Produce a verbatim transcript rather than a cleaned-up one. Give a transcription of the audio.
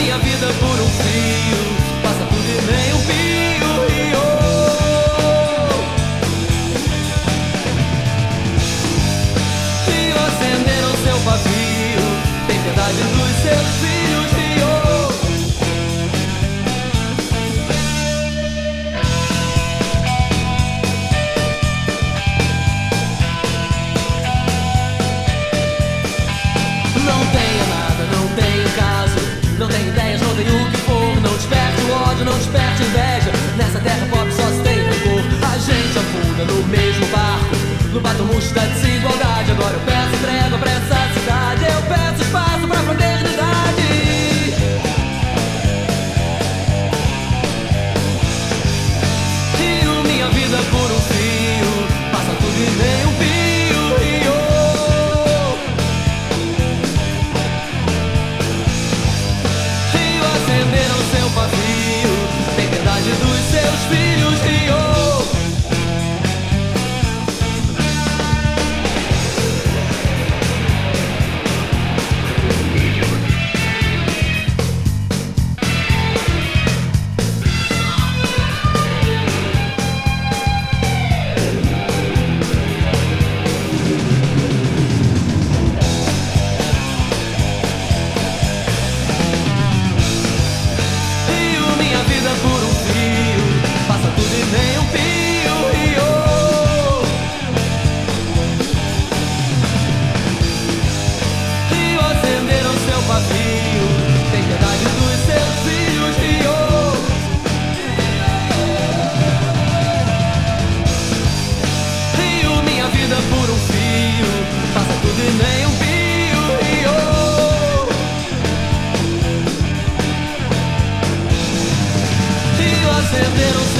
minha vida por um fio, passa tudo e nem um pio. Rio. Rio, acenderam seu pavio, tem piedade dos seus filhos. Rio. Não tenha nada, não tenha caso, não tenho ideias, não tenho o que for. Não desperte o ódio, não desperte inveja. Nessa terra pobre só se tem rancor. A gente afunda no mesmo barco, no batomuxo da desigualdade. Agora eu peço trégua pra essa cidade, eu peço espaço pra fraternidade. Rio, minha vida por um fio, passa tudo e nem um pio. Rio. Acenderam seu pavio, tem piedade dos seus filhos. Rio. Por um fio, passa tudo e nem um pio. Rio. Rio, acenderam seu pavio, tem piedade dos seus filhos. Rio. Rio, minha vida por um fio, passa tudo e nem um pio. Rio. Acenderam